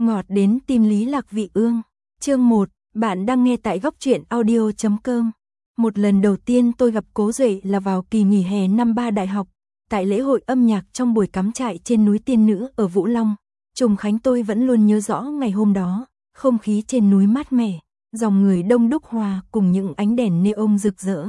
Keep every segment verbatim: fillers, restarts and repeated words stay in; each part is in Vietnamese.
Ngọt đến tim Lý Lạc Vị Ương. Chương một, bạn đang nghe tại góc truyện audio chấm com. Một lần đầu tiên tôi gặp Cố Duệ là vào kỳ nghỉ hè năm ba đại học, tại lễ hội âm nhạc trong buổi cắm trại trên núi Tiên Nữ ở Vũ Long. Trùng Khánh tôi vẫn luôn nhớ rõ ngày hôm đó, không khí trên núi mát mẻ, dòng người đông đúc hòa cùng những ánh đèn neon rực rỡ.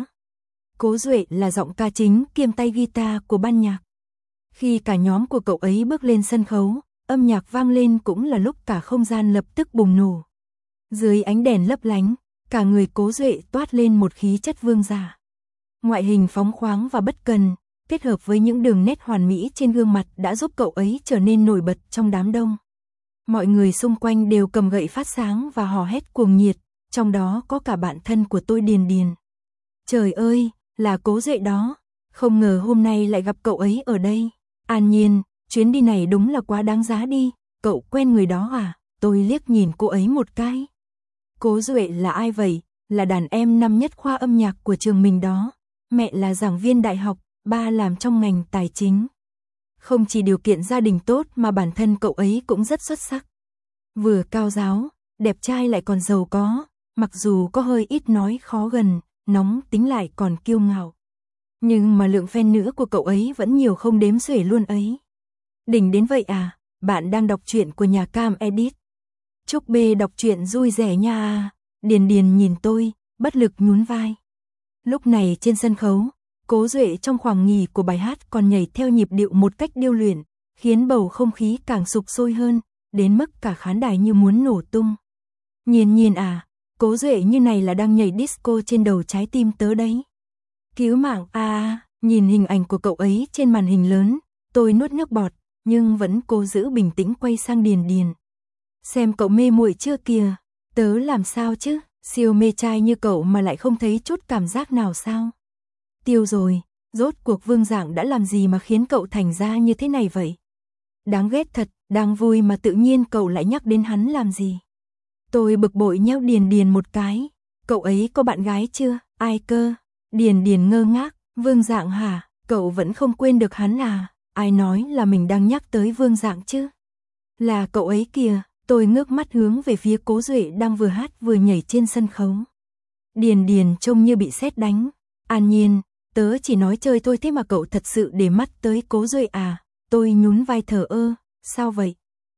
Cố Duệ là giọng ca chính kiêm tay guitar của ban nhạc. Khi cả nhóm của cậu ấy bước lên sân khấu, âm nhạc vang lên cũng là lúc cả không gian lập tức bùng nổ. Dưới ánh đèn lấp lánh, cả người Cố Duệ toát lên một khí chất vương giả. Ngoại hình phóng khoáng và bất cần, kết hợp với những đường nét hoàn mỹ trên gương mặt đã giúp cậu ấy trở nên nổi bật trong đám đông. Mọi người xung quanh đều cầm gậy phát sáng và hò hét cuồng nhiệt, trong đó có cả bạn thân của tôi Điền Điền. Trời ơi, là Cố Duệ đó, không ngờ hôm nay lại gặp cậu ấy ở đây. An Nhiên, chuyến đi này đúng là quá đáng giá đi, cậu quen người đó à? Tôi liếc nhìn cô ấy một cái. Cố Duệ là ai vậy? Là đàn em năm nhất khoa âm nhạc của trường mình đó. Mẹ là giảng viên đại học, ba làm trong ngành tài chính. Không chỉ điều kiện gia đình tốt mà bản thân cậu ấy cũng rất xuất sắc. Vừa cao giáo, đẹp trai lại còn giàu có, mặc dù có hơi ít nói khó gần, nóng tính lại còn kiêu ngạo. Nhưng mà lượng fan nữa của cậu ấy vẫn nhiều không đếm xuể luôn ấy. Đỉnh đến vậy à? Bạn đang đọc truyện của nhà Cam Edit. Chúc B đọc truyện vui vẻ nha. Điền Điền nhìn tôi, bất lực nhún vai. Lúc này trên sân khấu, Cố Duệ trong khoảng nghỉ của bài hát còn nhảy theo nhịp điệu một cách điêu luyện, khiến bầu không khí càng sục sôi hơn, đến mức cả khán đài như muốn nổ tung. Nhiên Nhiên à, Cố Duệ như này là đang nhảy disco trên đầu trái tim tớ đấy. Cứu mạng a à, nhìn hình ảnh của cậu ấy trên màn hình lớn, tôi nuốt nước bọt, nhưng vẫn cố giữ bình tĩnh quay sang Điền Điền. Xem cậu mê muội chưa kìa, tớ làm sao chứ, siêu mê trai như cậu mà lại không thấy chút cảm giác nào sao? Tiêu rồi, rốt cuộc Vương Dạng đã làm gì mà khiến cậu thành ra như thế này vậy? Đáng ghét thật, đang vui mà tự nhiên cậu lại nhắc đến hắn làm gì? Tôi bực bội nhéo Điền Điền một cái, cậu ấy có bạn gái chưa, ai cơ? Điền Điền ngơ ngác, Vương Dạng hả, cậu vẫn không quên được hắn à? Ai nói là mình đang nhắc tới Vương Dạng chứ? Là cậu ấy kìa, tôi ngước mắt hướng về phía Cố Duệ đang vừa hát vừa nhảy trên sân khấu. Điền Điền trông như bị sét đánh. An Nhiên, tớ chỉ nói chơi thôi thế mà cậu thật sự để mắt tới Cố Duệ à? Tôi nhún vai thở ơ, sao vậy?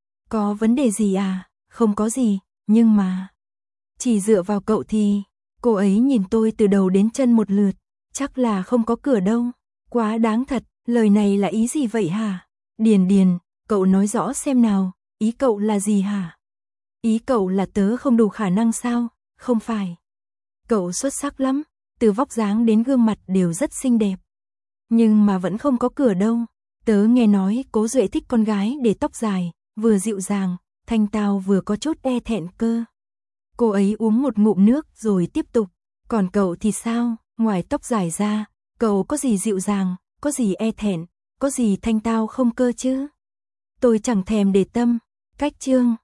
Có vấn đề gì à? Không có gì, nhưng mà... Chỉ dựa vào cậu thì... Cô ấy nhìn tôi từ đầu đến chân một lượt, chắc là không có cửa đâu. Quá đáng thật, lời này là ý gì vậy hả? Điền Điền, cậu nói rõ xem nào, ý cậu là gì hả? Ý cậu là tớ không đủ khả năng sao? Không phải. Cậu xuất sắc lắm, từ vóc dáng đến gương mặt đều rất xinh đẹp. Nhưng mà vẫn không có cửa đâu. Tớ nghe nói Cố Duệ thích con gái để tóc dài, vừa dịu dàng, thanh tao vừa có chút e thẹn cơ. Cô ấy uống một ngụm nước rồi tiếp tục. Còn cậu thì sao? Ngoài tóc dài ra, cậu có gì dịu dàng, có gì e thẹn, có gì thanh tao không cơ chứ? Tôi chẳng thèm để tâm. Cách chương.